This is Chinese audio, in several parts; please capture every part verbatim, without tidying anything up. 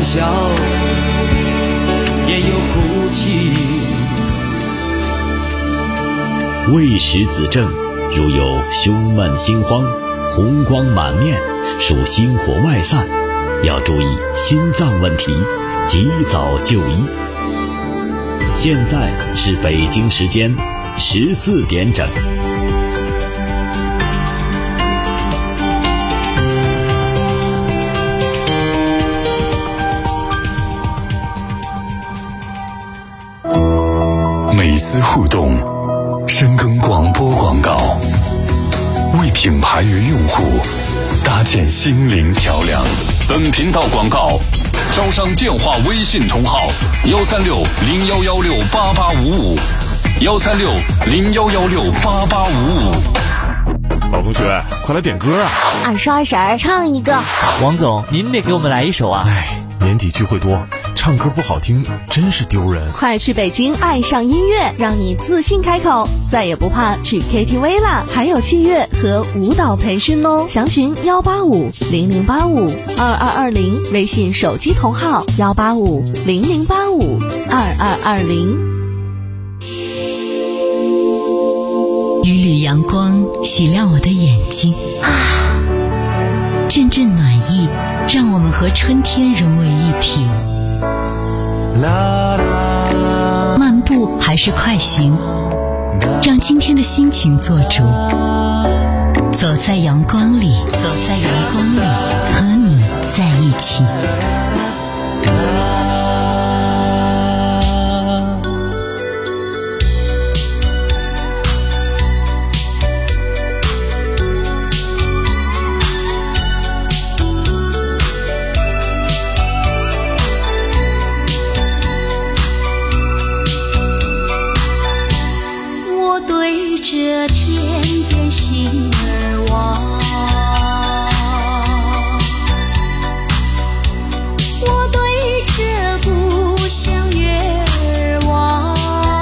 笑，也有哭泣。 未识子正，如有胸闷心慌、红光满面，属心火外散，要注意心脏问题，及早就医。现在是北京时间十四点整。 美思互动，深耕广播广告，为品牌与用户搭建心灵桥梁。本频道广告招商电话微信同号幺三六零幺幺六八八五五幺三六零幺幺六八八五五。 老同学，快来点歌啊！ 二十二婶唱一个。 王总，您得给我们来一首啊！ 哎，年底聚会多，唱歌不好听真是丢人。 快去北京爱上音乐，让你自信开口，再也不怕去 K T V 啦！还有器乐和舞蹈培训哦，详询幺八五零零八五二二二零，微信手机同号幺八五零零八五二二二零。 缕缕阳光洗亮我的眼睛啊，阵阵暖意让我们和春天融为一体。漫步还是快行，让今天的心情做主。走在阳光里，走在阳光里，和你在一起。 这天边心儿望，我对着故乡月儿望，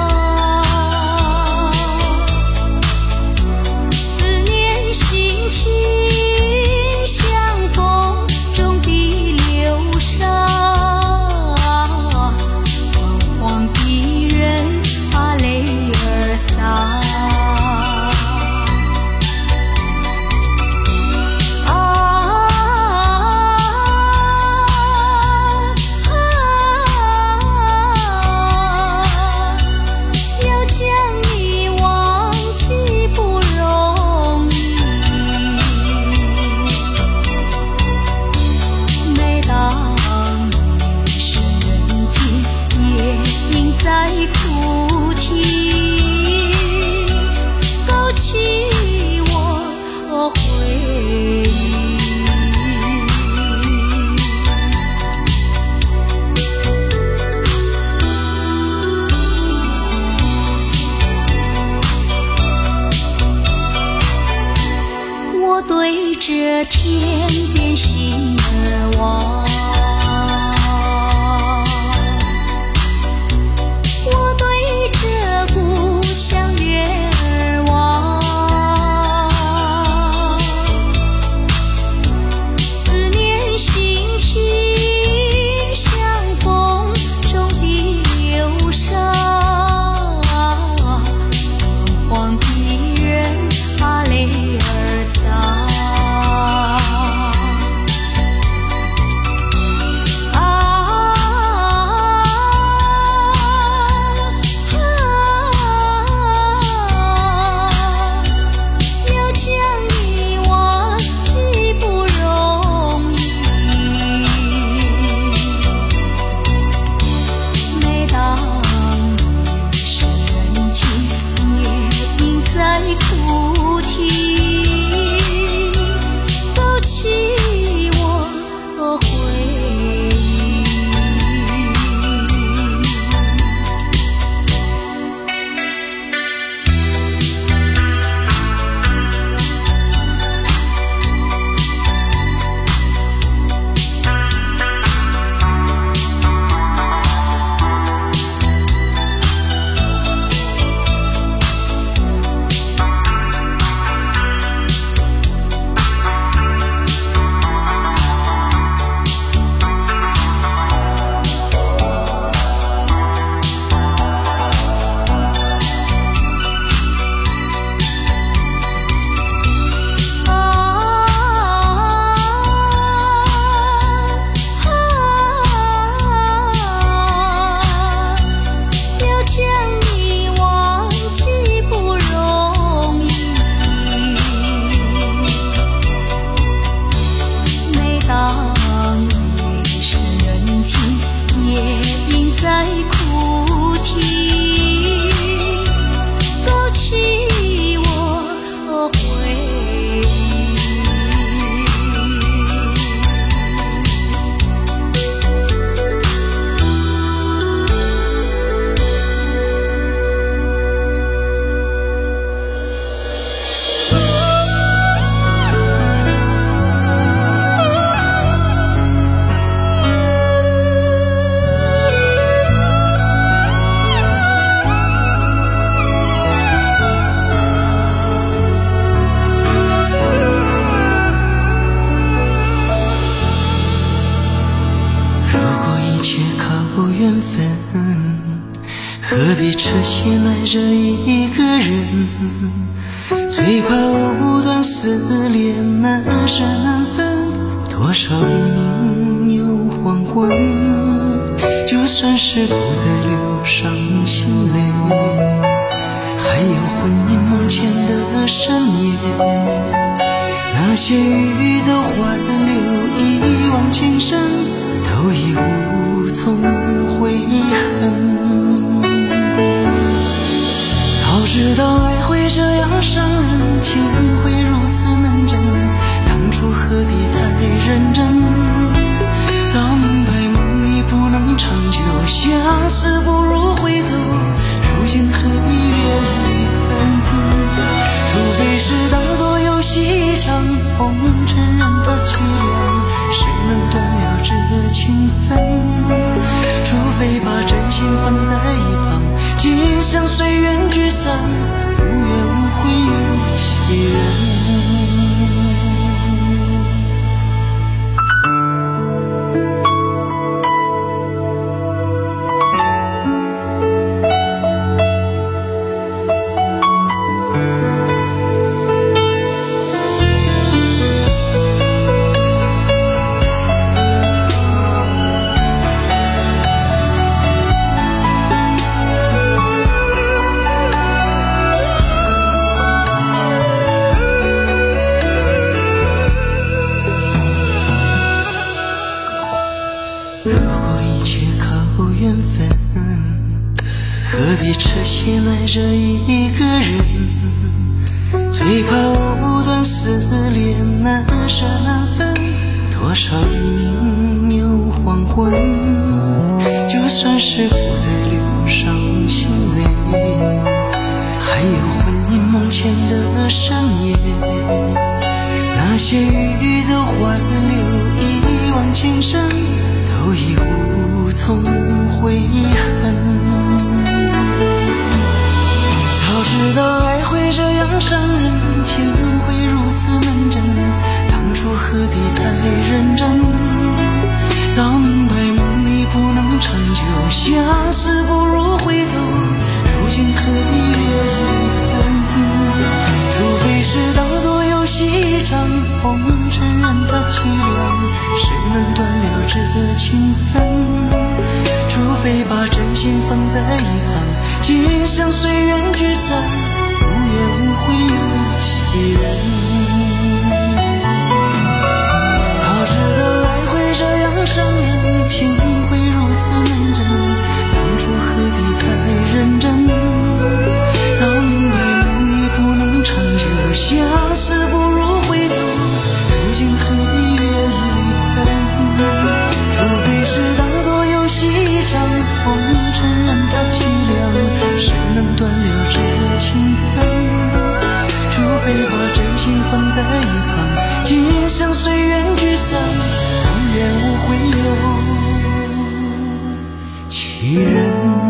思念心情像风中的流沙，彷徨的人把泪儿洒。在哭啼，勾起我回忆。我对着天边心儿望，故乡月儿望，思念心情像风中的流沙，彷徨的人把泪儿洒。 藕断丝连难舍难分，多少黎明又黄昏，就算是不再流伤心泪，还有魂萦梦牵的深夜，那些欲走还留一往情深，都已无从悔恨。早知道爱会这样伤人，情会如此难枕，当初何必太认真，早明白梦里不能长久，相思不如回头，如今何必别离分，除非是当作游戏一场，红尘人的凄凉，谁能断了这情分，除非把真心放在一旁，今生随缘聚散，无怨无悔有其人。何必扯起来这一个人，最怕藕断丝连难舍难分，多少黎明又黄昏，就算是不再流伤心泪，还有魂萦梦牵的深夜，那些欲走还留一往情深，都已无从悔恨。早知道爱会这样伤人，情会如此难枕，当初何必太认真，早明白梦里不能长久，相思不如回头，如今何必别离分，除非是当作游戏一场，红尘人的凄凉，谁能断了这情分，除非把真心放在一旁，今生随缘聚散，无怨无悔有其人。早知道爱会这样伤人，情会如此难枕，当初何必太认真，早明白梦里不能长久，相思不如回头，如今何必别离分，除非是当作游戏一场，红尘人的凄凉，谁能断了这情分，除非把真心放在一旁，今生随缘聚散，无怨无悔有其人。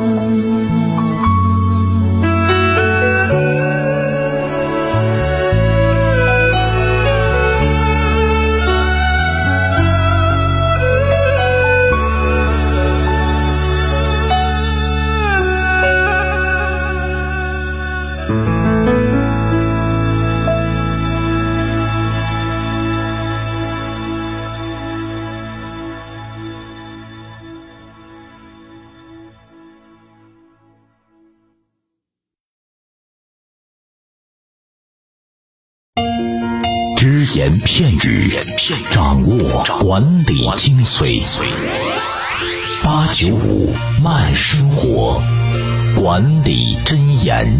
只言片语，掌握管理精髓。八九五慢生活，管理箴言。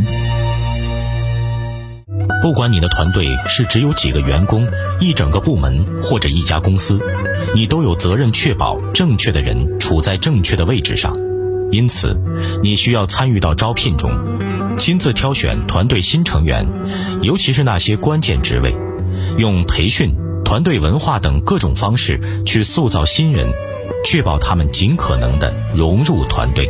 不管你的团队是只有几个员工、一整个部门或者一家公司，你都有责任确保正确的人处在正确的位置上。因此，你需要参与到招聘中，亲自挑选团队新成员，尤其是那些关键职位，用培训、团队文化等各种方式去塑造新人，确保他们尽可能地融入团队。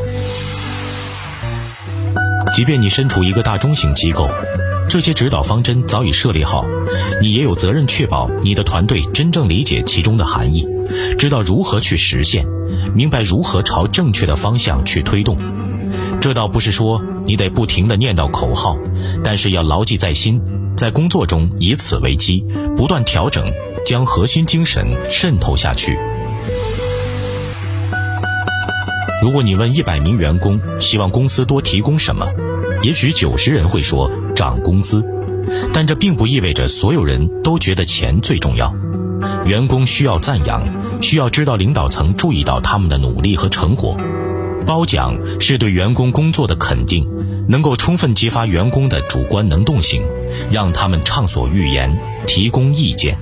即便你身处一个大中型机构，这些指导方针早已设立好，你也有责任确保你的团队真正理解其中的含义，知道如何去实现，明白如何朝正确的方向去推动。 这倒不是说你得不停地念叨口号，但是要牢记在心，在工作中以此为基，不断调整，将核心精神渗透下去。如果你问一百名员工希望公司多提供什么，也许九十人会说涨工资，但这并不意味着所有人都觉得钱最重要。员工需要赞扬，需要知道领导层注意到他们的努力和成果。褒奖是对员工工作的肯定，能够充分激发员工的主观能动性，让他们畅所欲言，提供意见。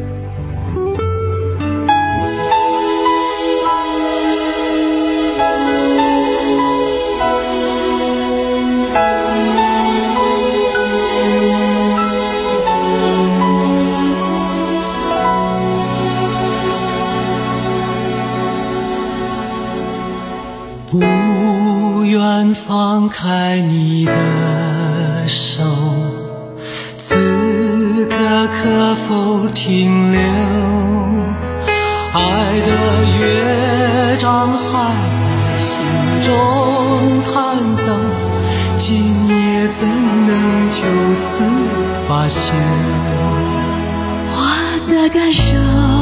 不愿放开你的手，此刻可否停留？爱的乐章还在心中弹奏，今夜怎能就此罢休？ 我的感受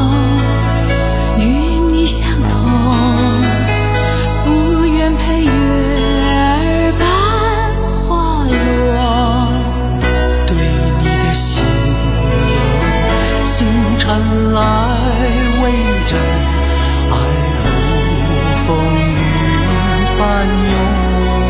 与你相同，配月儿般滑落， 对你的心有星辰来围着，爱如风云翻涌，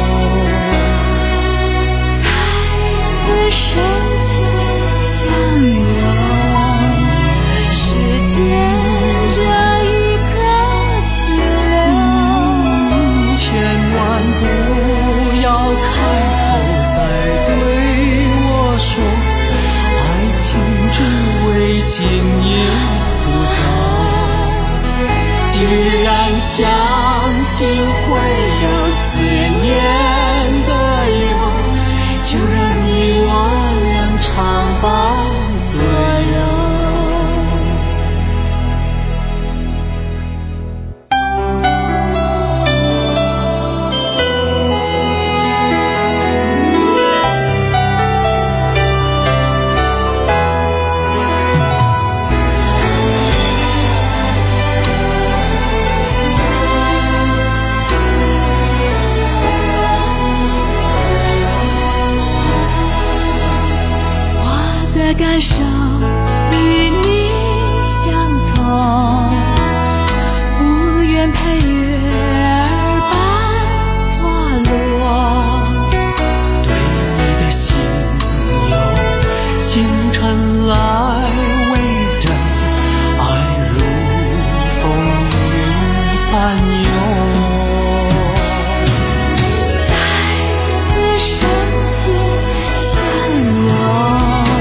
再次深情相拥，时间这一刻停留， 千万不要开口再对我说，爱情只为今夜不走。既然相信会有思念的忧，就让你我俩常伴左右。 感受与你相同，不愿配月儿般滑落， 对你的心有星辰来围着，爱如风云翻涌， 再次深情相拥，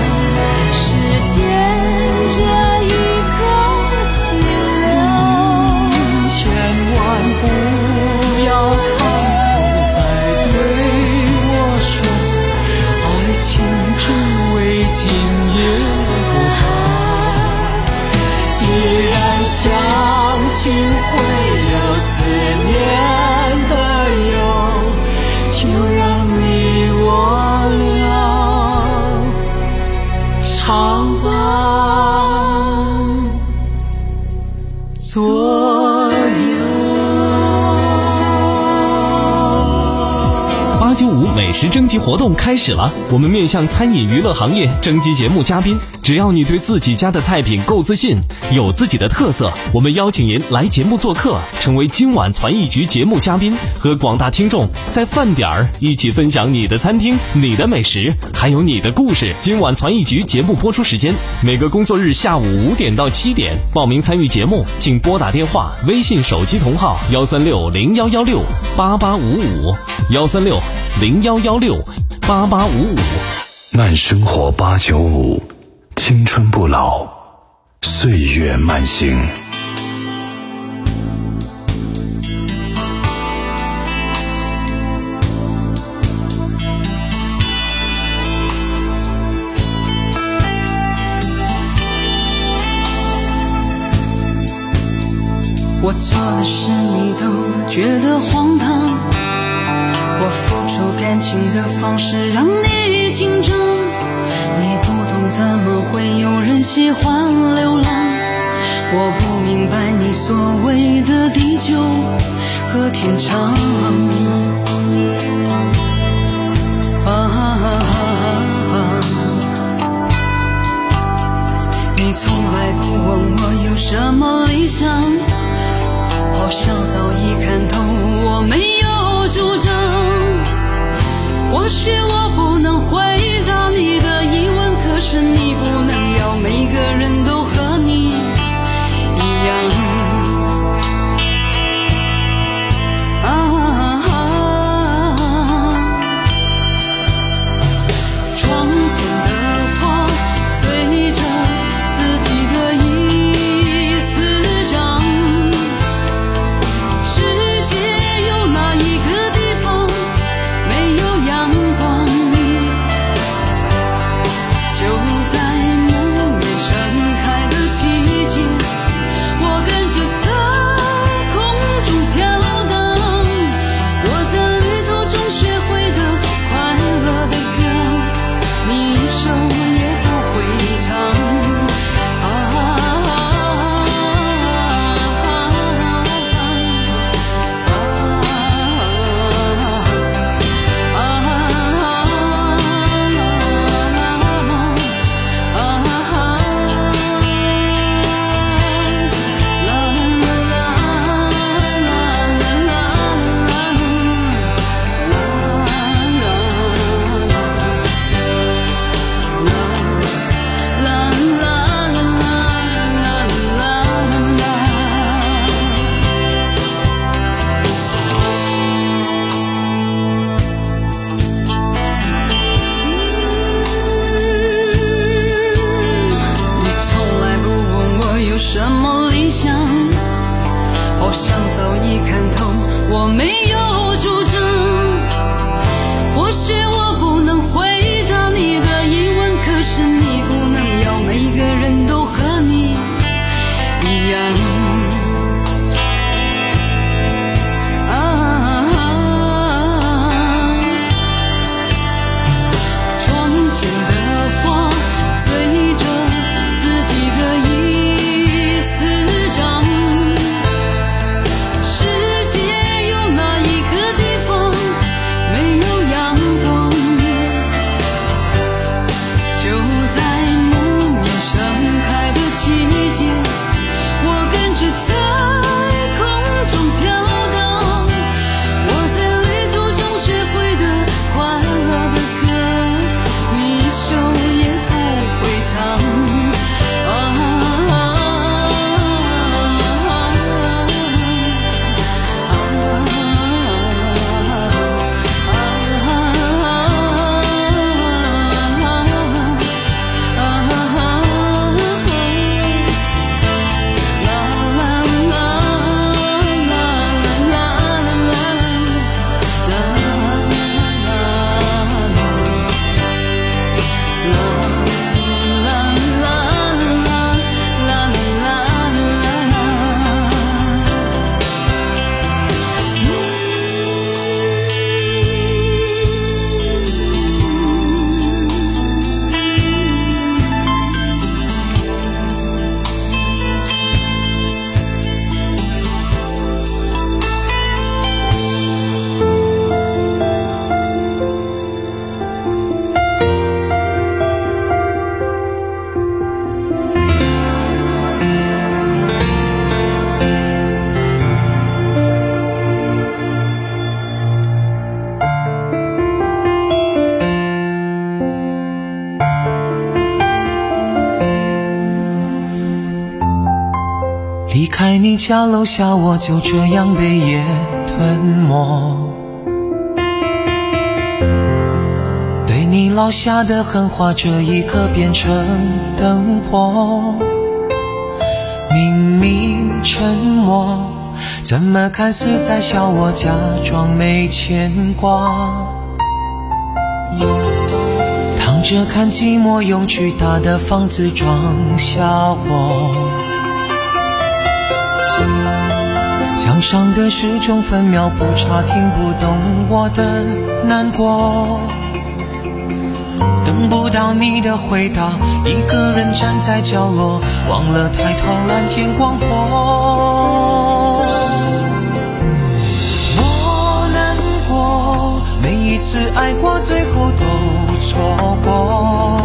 今夜不走。既然相信会有思念的忧，就让你我俩常伴左右。 八九五美食征集活动开始了，我们面向餐饮娱乐行业征集节目嘉宾，只要你对自己家的菜品够自信，有自己的特色，我们邀请您来节目做客，成为今晚传艺局节目嘉宾，和广大听众在饭点儿一起分享你的餐厅、你的美食，还有你的故事。今晚传艺局节目播出时间每个工作日下午五点到七点，报名参与节目请拨打电话、微信手机同号幺三六零幺幺六八八五五幺三六零幺幺六八八五五。 慢生活八九五，青春不老，岁月慢行。 我做的事你都觉得荒唐，我情的方式让你紧张，你不懂怎么会有人喜欢流浪。我不明白你所谓的地久和天长。啊啊啊啊你从来不问我有什么理想，好像早已看透我没有主张。或许我不能回答你的疑问，可是你不能要每个人都和你一样。啊啊啊窗前的花随着自己的意思长，世界有哪一个地方没有阳光？就在木棉盛开的季节，我跟着在空中飘荡。我在旅途中学会的快乐的歌，你一首也不会唱。啊啊啊什么理想，好像早已看透我没有主张。或许我不能回答你的疑问，可是你不能要每个人都和你一样。啊啊窗前的花随着自己的意离开你家楼下，我就这样被夜吞没。对你落下的狠话，这一刻变成灯火。明明沉默，怎么看似在笑我，假装没牵挂。躺着看寂寞，用巨大的房子装下我。 墙上的时钟分秒不差，听不懂我的难过。等不到你的回答，一个人站在角落，忘了抬头蓝天广阔。我难过，每一次爱过最后都错过，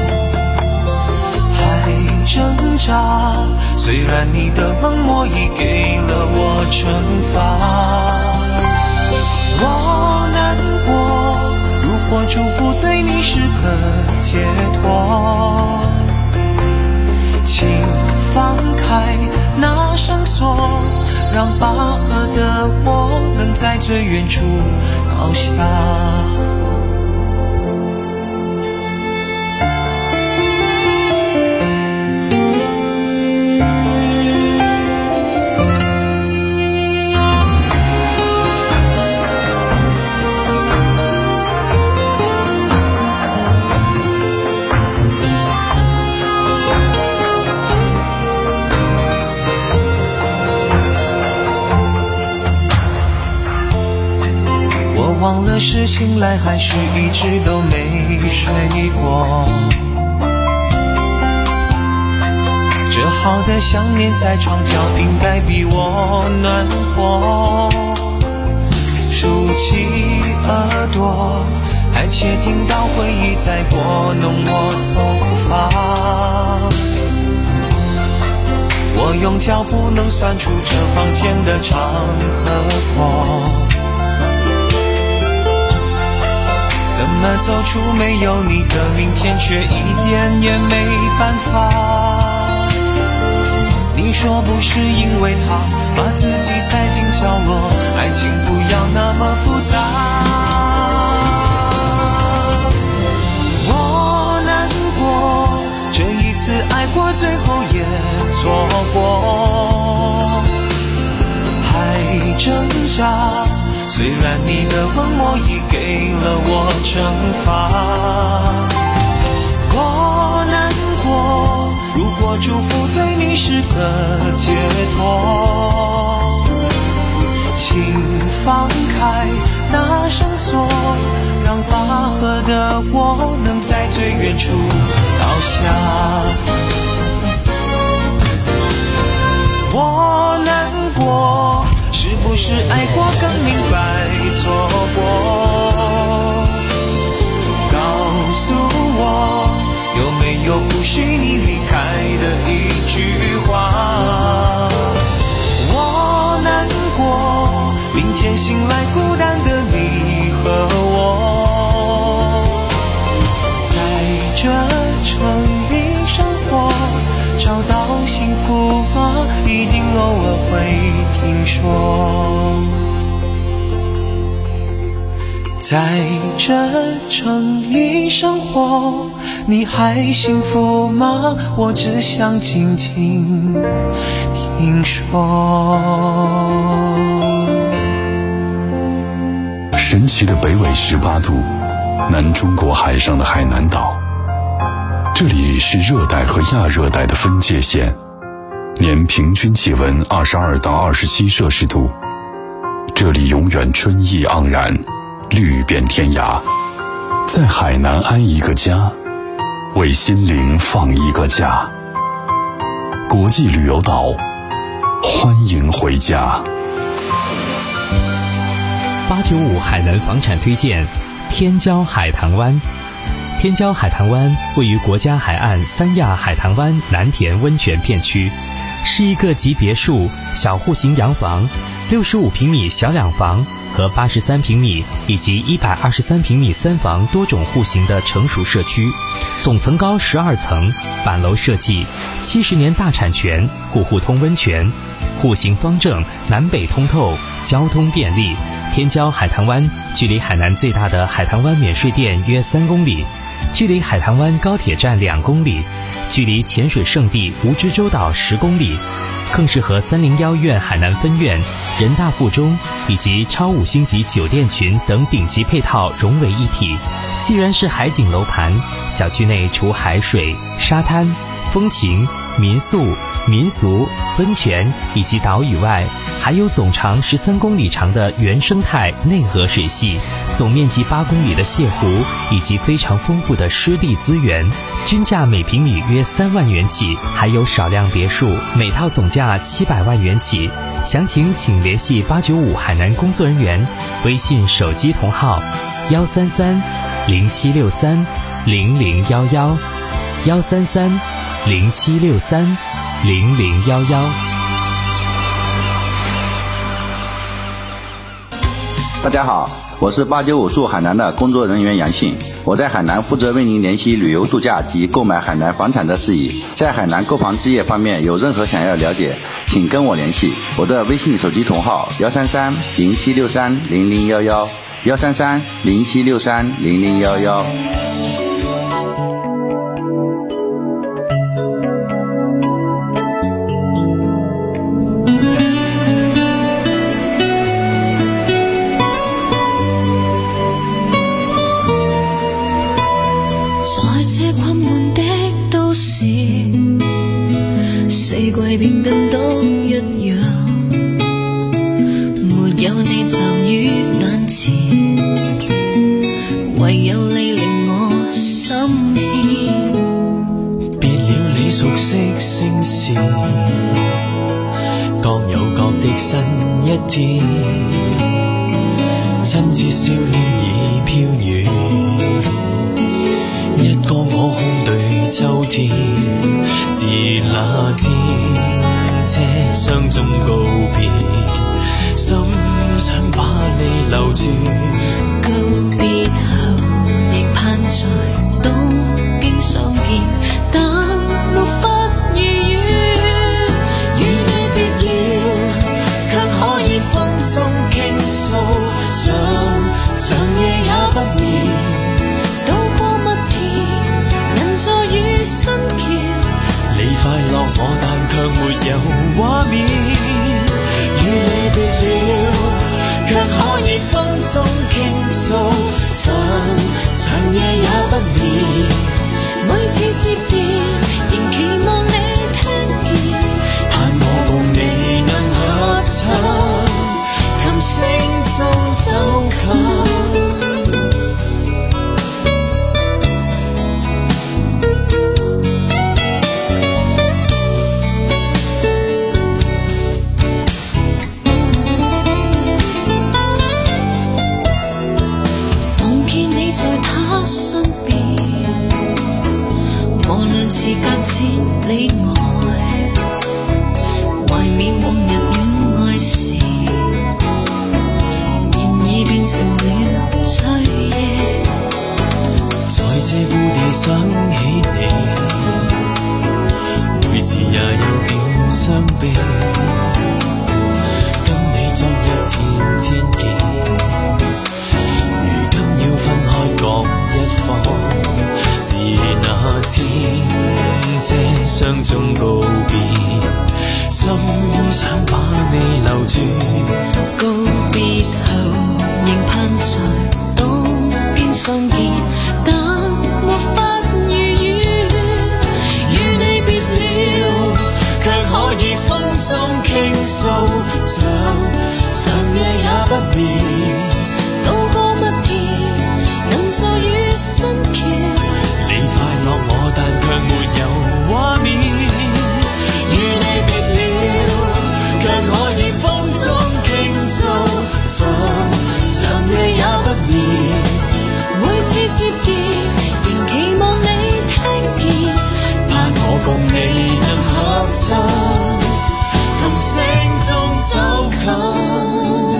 还挣扎，虽然你的冷漠已给了我惩罚。我难过，如果祝福对你是个解脱，请放开那绳索，让拔河的我能在最远处倒下。忘了是醒来还是一直都没睡过，这好的想念在床角应该比我暖和。竖起耳朵，还窃听到回忆在拨弄我头发。我用脚步能算出这房间的长和阔，怎么走出没有你的明天，却一点也没办法。你说不是因为他把自己塞进角落，爱情不要那么复杂。我难过，这一次爱过最后也错过，还挣扎，虽然你的冷漠已给了我惩罚。我难过，如果祝福对你是个解脱，请放开那绳索，让拔河的我能在最远处倒下。我难过，是不是爱过更明白错过？告诉我，有没有不许你离开的一句话？我难过，明天醒来孤单的你和我，在这城里生活，找到幸福吗？一定偶尔会听说。在这城里生活，你还幸福吗？我只想静静听说。 神奇的北纬十八度，南中国海上的海南岛，这里是热带和亚热带的分界线，年平均气温二十二到二十七摄氏度，这里永远春意盎然，绿遍天涯。在海南安一个家，为心灵放一个假。国际旅游岛，欢迎回家。 八九五海南房产推荐天骄海棠湾。天骄海棠湾位于国家海岸三亚海棠湾南田温泉片区，是一个集别墅、小户型洋房、六十五平米小两房和八十三平米以及一百二十三平米三房多种户型的成熟社区，总层高十二层，板楼设计，七十年大产权，户户通温泉，户型方正，南北通透，交通便利。天骄海棠湾距离海南最大的海棠湾免税店约三公里，距离海棠湾高铁站两公里，距离潜水圣地蜈支洲岛十公里，更是和三零幺院海南分院、人大附中以及超五星级酒店群等顶级配套融为一体。既然是海景楼盘，小区内除海水、沙滩、 风情、民宿、民俗、温泉以及岛屿外，还有总长十三公里长的原生态内河水系，总面积八公里的泻湖，以及非常丰富的湿地资源，均价每平米约三万元起，还有少量别墅，每套总价七百万元起。详情请联系八九五海南工作人员，微信手机同号幺三三零七六三零零幺幺幺三三零七六三零零幺幺。 大家好，我是八九五驻海南的工作人员杨信，我在海南负责为您联系旅游度假及购买海南房产的事宜。在海南购房置业方面有任何想要了解，请跟我联系，我的微信手机同号幺三三零七六三零零幺幺幺三三零七六三零零幺幺。 便更都一樣，沒有你站於眼前，唯有你令我心牽。 別了你熟悉聲線，各有各的新一天，親切笑臉已飄遠，一個我空對秋天。自那天車廂中告別，心想把你留住。 告別後亦盼在東京相見，但沒法如願。與你別了，卻可以風中傾訴，長長夜也不眠。渡過蜜田，能在雨新橋。 你快樂我但卻沒有畫面，與你別了，卻可以風中傾訴，長長夜也不眠。 每次接電，仍期望你聽見， 盼我共你能合唱，琴聲中走近。 是隔千里外，懷緬往日戀愛時，現已變成了炊煙。 在這故地想起你，每次也有點傷悲。跟你昨日天天見，如今要分開各一方。是那天車廂中告別，心想把你留住。 告別後仍盼在東京相見，但沒法如願。與你別了，卻可以風中傾訴，長長夜也不眠。渡過蜜田，能在雨新橋。 你快樂我但卻沒有畫面， 與你別了，卻可以風中傾訴，長長夜也不眠。每次接電，仍期望你聽見，盼我共你能合唱，琴聲中走近。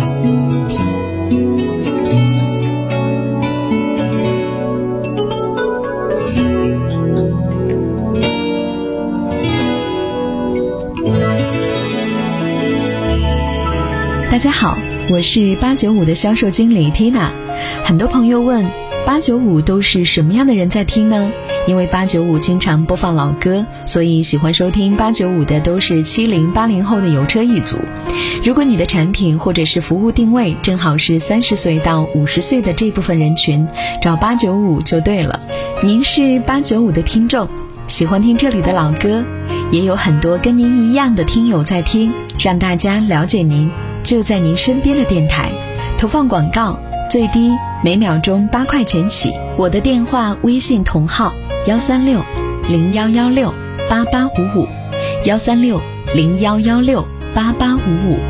大家好，我是八九五的销售经理 Tina。 很多朋友问八九五都是什么样的人在听呢？因为八九五经常播放老歌，所以喜欢收听八九五的都是七零八零后的油车一族。如果你的产品或者是服务定位正好是三十岁到五十岁的这部分人群，找八九五就对了。您是八九五的听众， 喜欢听这里的老歌，也有很多跟您一样的听友在听，让大家了解您，就在您身边的电台。投放广告最低每秒钟八块钱起，我的电话微信同号幺三六零幺幺六八八五五，幺三六零幺幺六八八五五。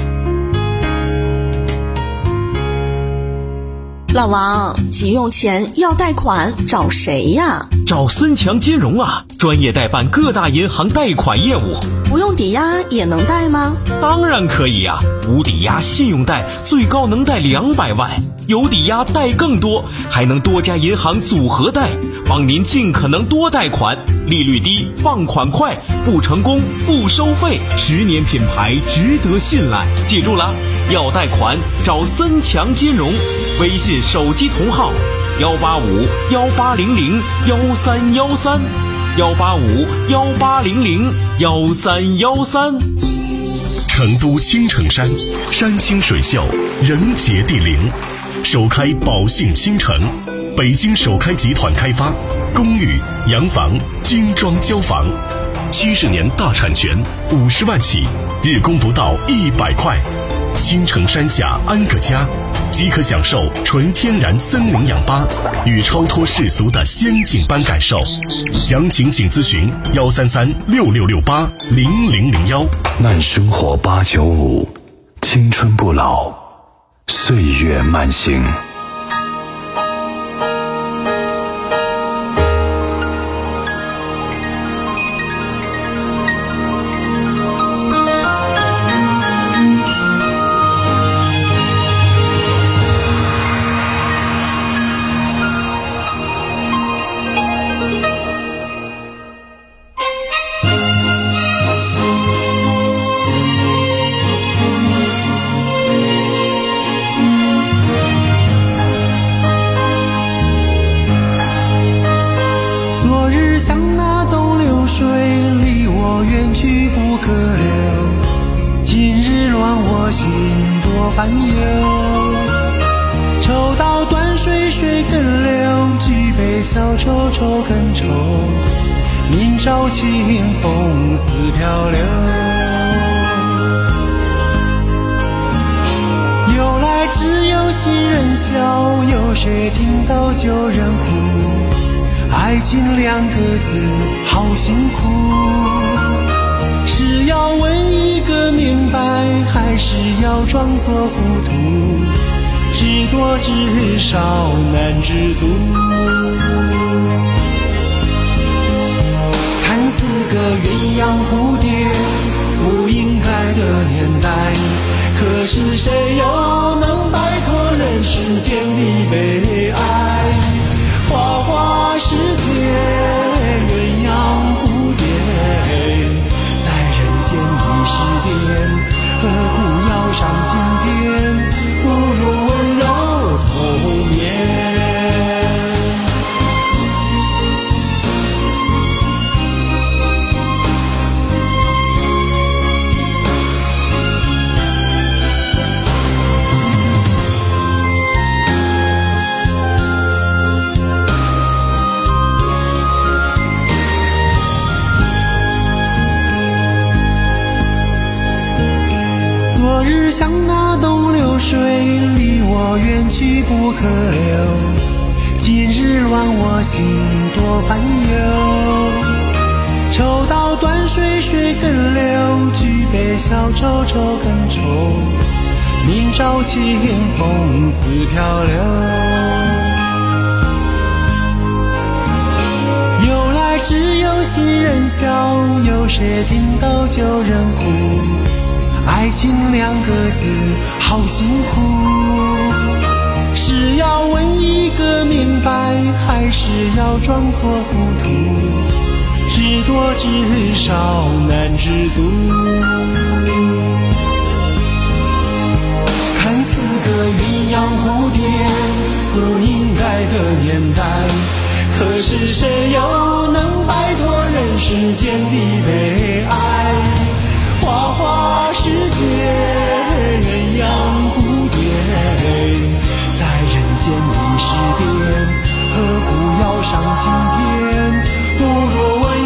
老王，急用钱要贷款找谁呀？ 找森强金融啊，专业代办各大银行贷款业务。 不用抵押也能贷吗？ 当然可以呀、啊，无抵押信用贷最高能贷两百万，有抵押贷更多，还能多家银行组合贷，帮您尽可能多贷款，利率低，放款快，不成功不收费，十年品牌值得信赖。记住了，要贷款找森强金融，微信手机同号幺八五幺八零零幺三幺三，幺八五幺八零零幺三幺三。 成都青城山，山清水秀，人杰地灵，首开宝兴新城，北京首开集团开发，公寓、洋房、精装交房，七十年大产权，五十万起，日供不到一百块。青城山下安个家，即可享受纯天然森林氧吧与超脱世俗的仙境般感受。详情请咨询幺三三六六六八零零零幺。 慢生活八九五，青春不老，岁月慢行。 烦忧，抽刀断水水更流，举杯消愁愁更愁，明朝清风似飘流。由来只有新人笑，有谁听到旧人哭？爱情两个字好辛苦，是要问一个明白，还是要装作糊涂？知多知少难知足。看似个鸳鸯蝴蝶，不应该的年代，可是谁又能摆脱人世间的悲哀？花花世界，鸳鸯蝴蝶，见你时点，何苦要上青天？不如温柔童年。昨日像那东流水，离我远去不可留。今日乱我心多烦忧，抽刀断水水更流，举杯消愁愁更愁，明朝清风似飘流。由来只有新人笑，有谁听到旧人哭？爱情两个字好辛苦，是要问一个明白，还是要装作糊涂？知多知少难知足。看似个鸳鸯蝴蝶，不应该的年代，可是谁又能摆脱人世间的悲哀？花花世界，鸳鸯蝴蝶，在人间的时点，何苦要上青天？不如温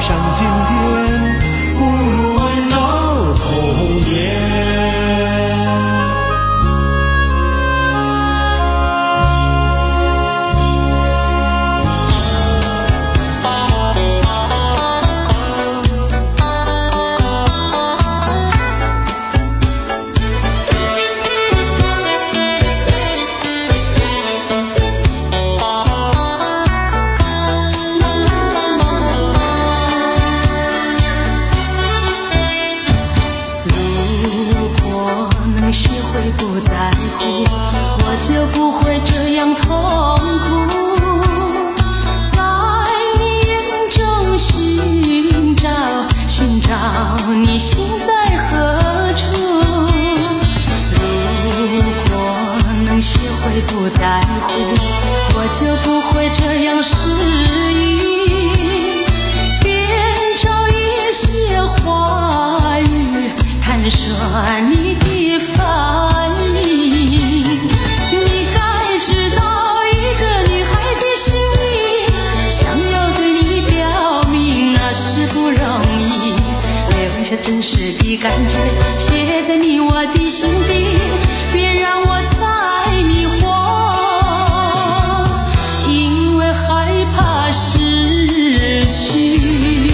像经典，不如温柔童年。 不在乎，我就不会这样痛苦，在你眼中寻找，寻找你心在何处。如果能学会不在乎，我就不会这样失忆，编造一些话语，谈说你的烦意。你该知道一个女孩的心意，想要对你表明那是不容易，留下真实的感觉写在你我的心底，别让我再迷惑，因为害怕失去。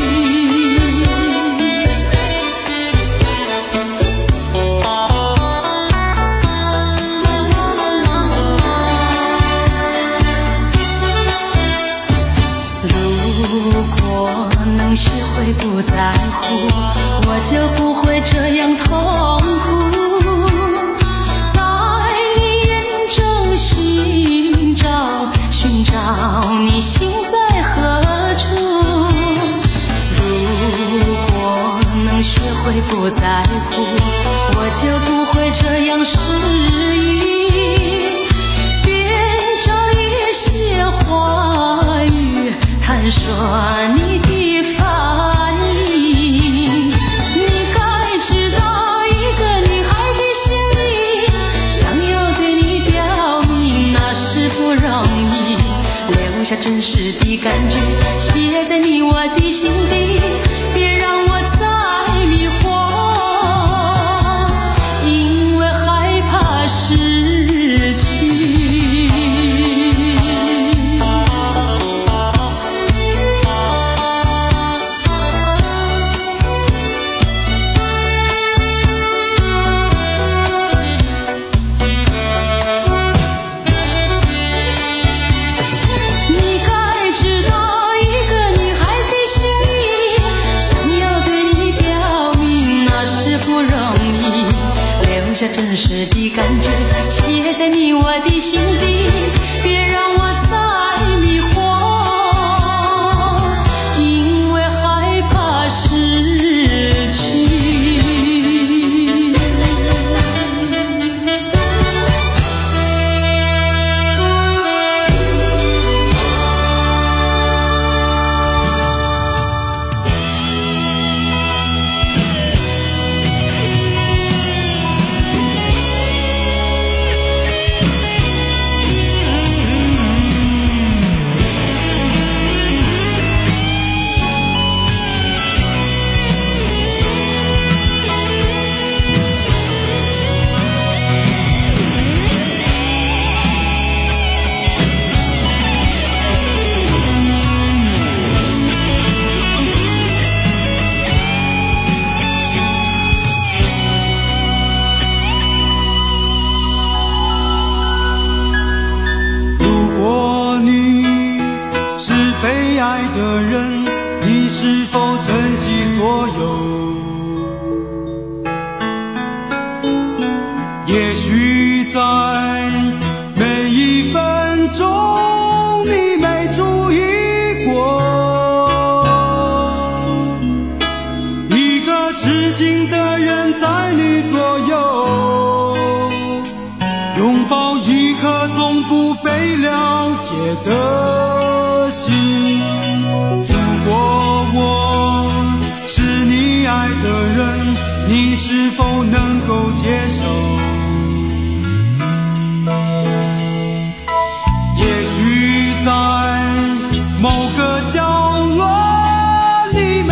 学会不在乎，我就不会这样痛苦，在你眼中寻找，寻找你心在何处。如果能学会不在乎，我就不会这样失忆，编造一些话语，谈说你的烦意。你该知道一个女孩的心意，想要对你表明那是不容易，留下真实的感觉写在你我的心底，别让我再迷惑，因为害怕失去。下真实的感觉写在你我的心底，别让我再迷惑，因为害怕失去。 是否珍惜所有？也许在每一分钟你没注意过，一个痴情的人在你左右，拥抱一颗总不被了解的心。如果我是你爱的人，你是否能够接受？也许在某个角落，你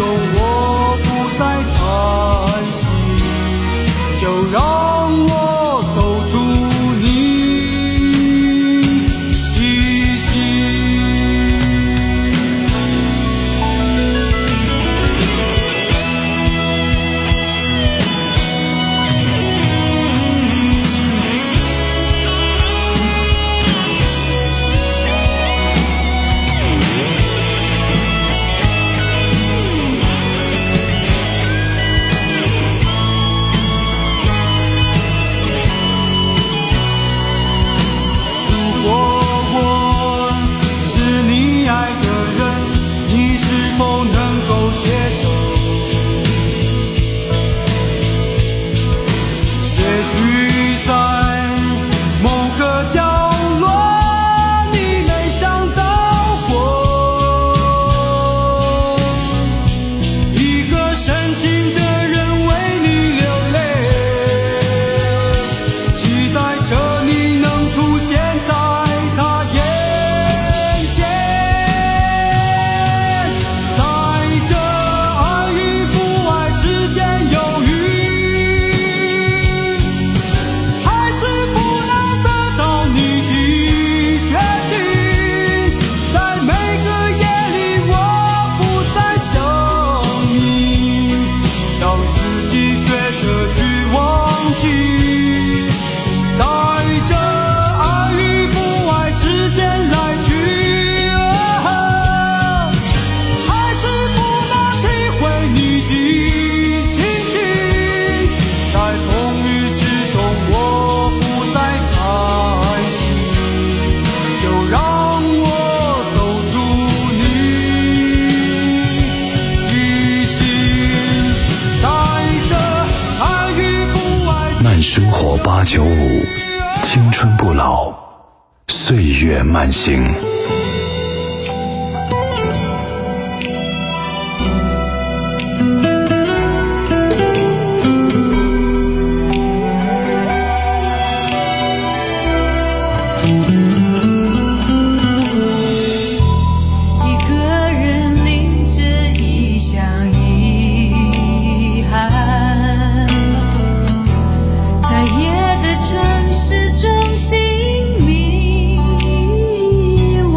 中我不再叹息，就让我走出你的心。 生活八九五，青春不老，岁月慢行。 城市中心迷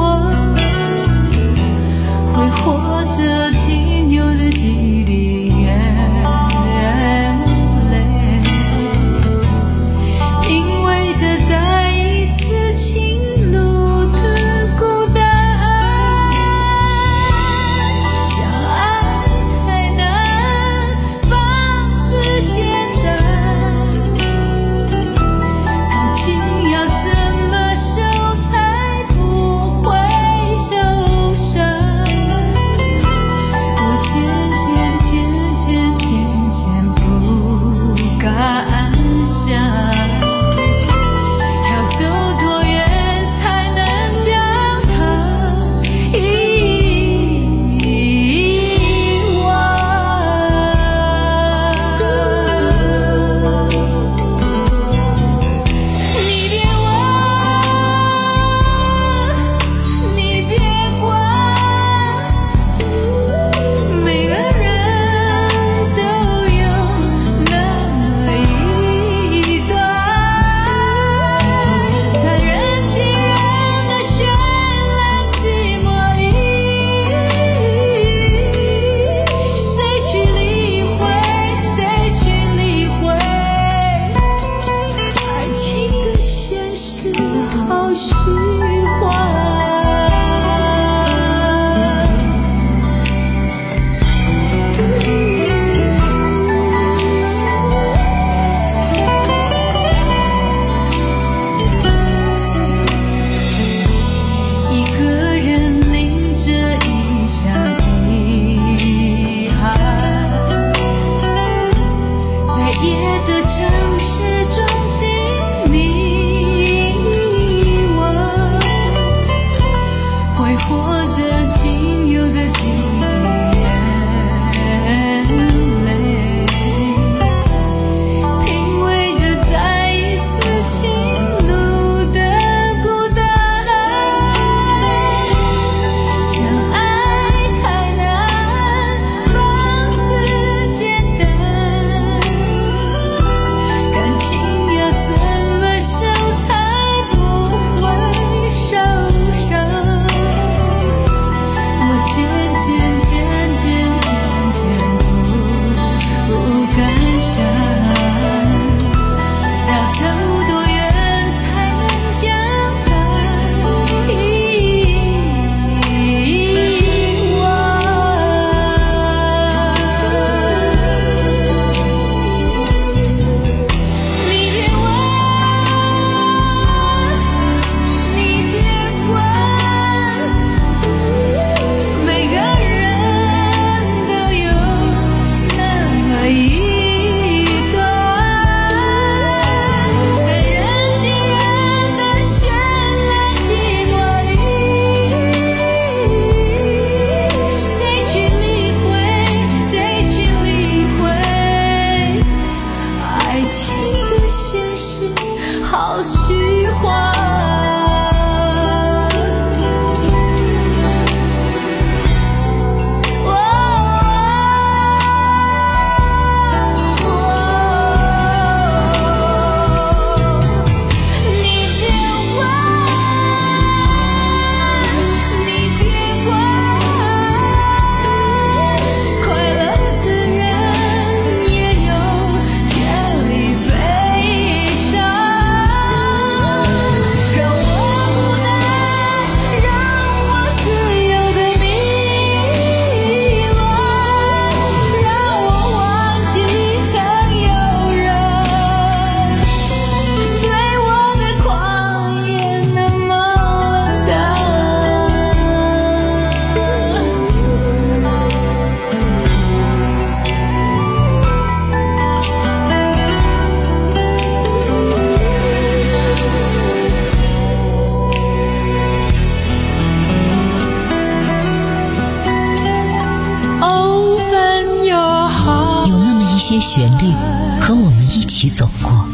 些旋律和我们一起走过。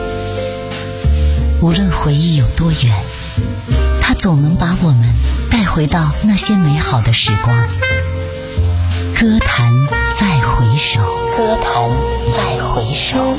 无论回忆有多远，它总能把我们带回到那些美好的时光。歌坛再回首，歌坛再回首。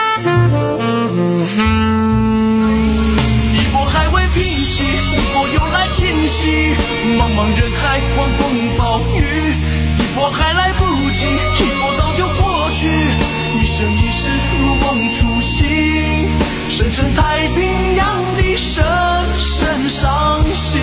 一波还未平息，一波又来侵袭，茫茫人海，狂风暴雨，一波还来不及，一波早就过去，一生一世如梦初醒，深深太平洋的深深伤心。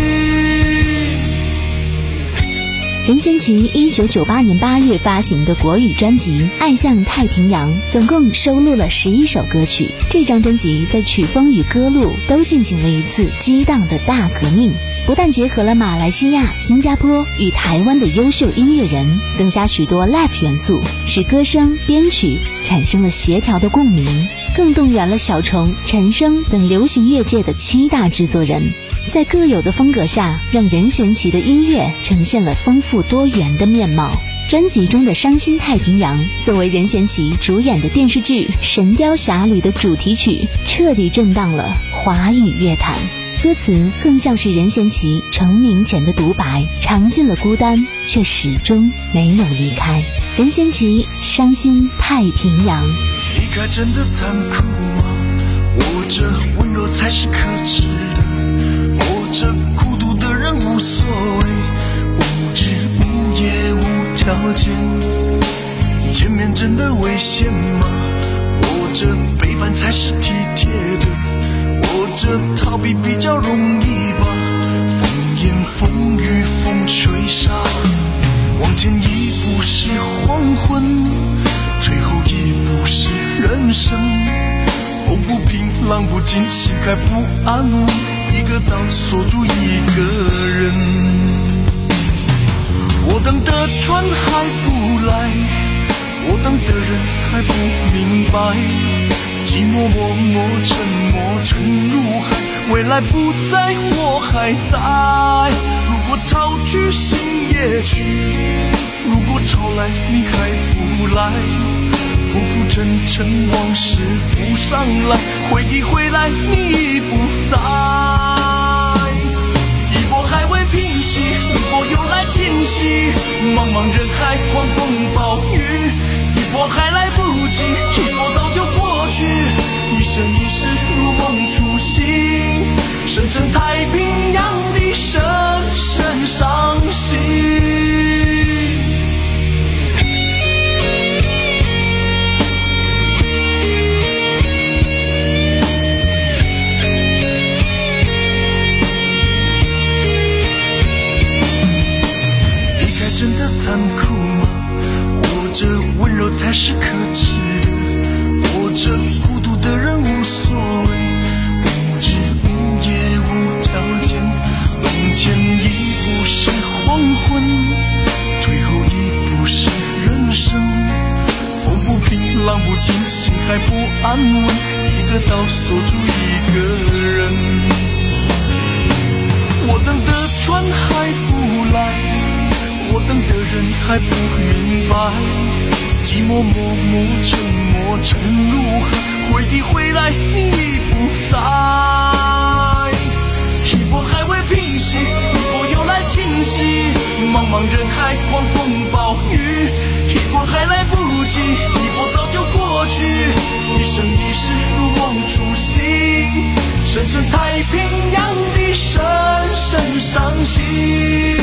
任贤齐一九九八年八月发行的国语专辑《爱向太平洋》总共收录了十一首歌曲。这张专辑在曲风与歌路都进行了一次激荡的大革命，不但结合了马来西亚、新加坡与台湾的优秀音乐人，增加许多 live 元素，使歌声、编曲产生了协调的共鸣，更动员了小虫、陈升等流行乐界的七大制作人，在各有的风格下，让任贤齐的音乐呈现了丰富多元的面貌。专辑中的《伤心太平洋》作为任贤齐主演的电视剧《神雕侠侣》的主题曲，彻底震荡了华语乐坛。歌词更像是任贤齐成名前的独白，尝尽了孤单，却始终没有离开。任贤齐《伤心太平洋》。 离开真的残酷吗？活着温柔才是可耻的，活着孤独的人无所谓，无日无夜无条件，见面真的危险吗？活着背叛才是体贴的，活着逃避比较容易吧，风言风语风吹沙，往前一步是黄昏，退后一步是人生，风不平浪不静，心还不安稳，一个岛锁住一个人。我等的船还不来，我等的人还不明白，寂寞默默沉默沉入海，未来不在我还在。如果潮去心也去，如果潮来你还不来，浮浮沉沉往事浮上来，回忆回来你已不在。一波还未平息，一波又来侵袭，茫茫人海狂风暴雨，一波还来不及，一波早就过去，一生一世如梦初醒，深深太平洋的深深伤心。真的残酷吗？活着温柔才是可耻的，活着孤独的人无所谓，无日无夜无条件，往前一步是黄昏，退后一步是人生，风不平浪不静，心还不安稳，一个岛锁住一个人。我等的船还不来，我等的人还不明白，寂寞默默沉默沉入海，回忆回来你已不在。一波还未平息，一波又来侵袭，茫茫人海狂风暴雨，一波还来不及，一波早就过去，一生一世如梦初醒，深深太平洋的深深伤心。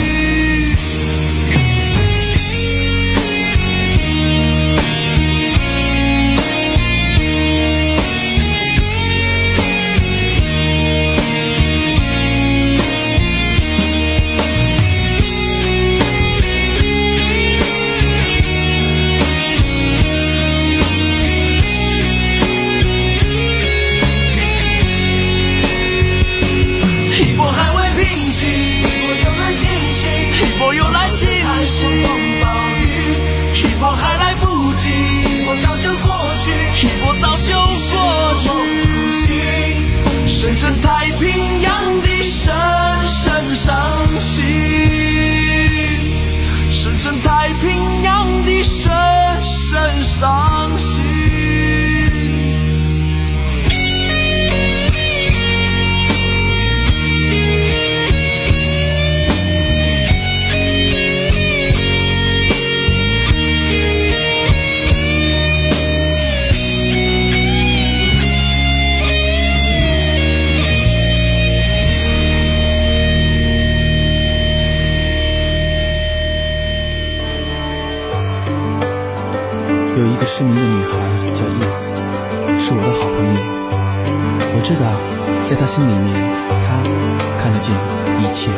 深深太平洋的深深伤心，深深太平洋的深深伤心。 伤心。 有一个失明的女孩叫叶子，是我的好朋友。我知道，在她心里面，她看得见一切。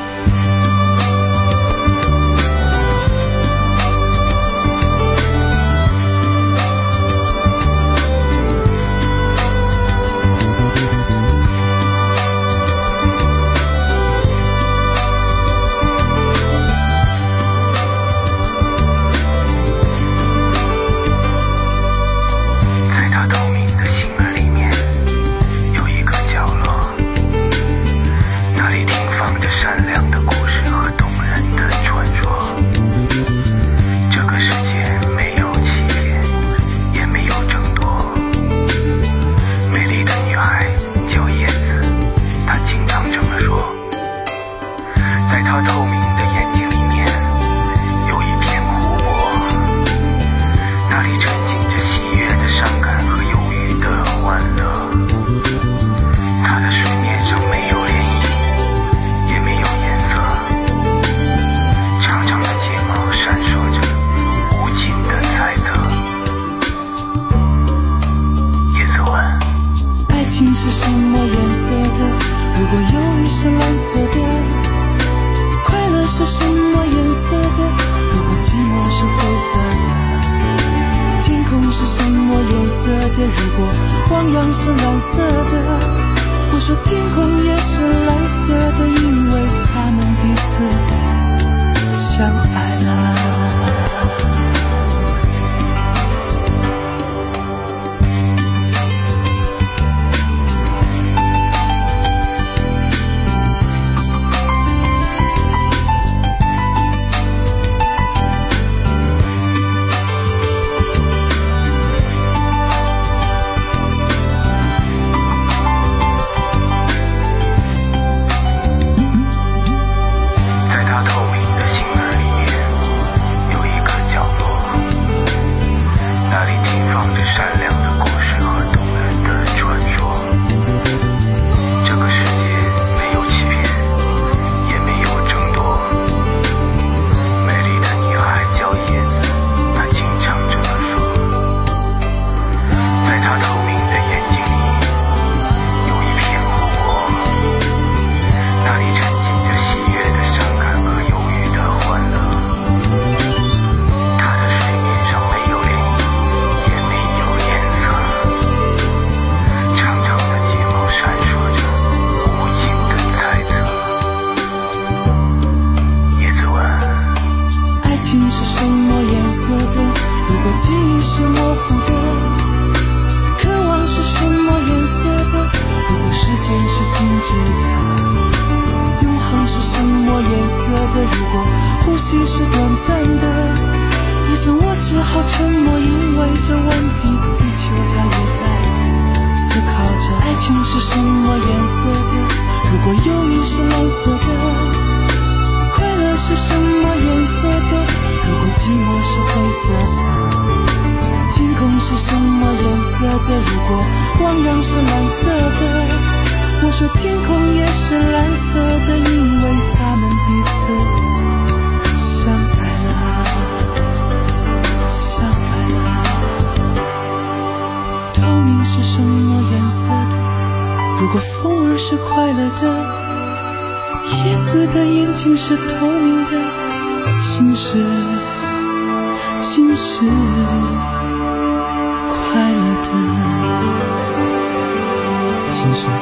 心是快乐的，心是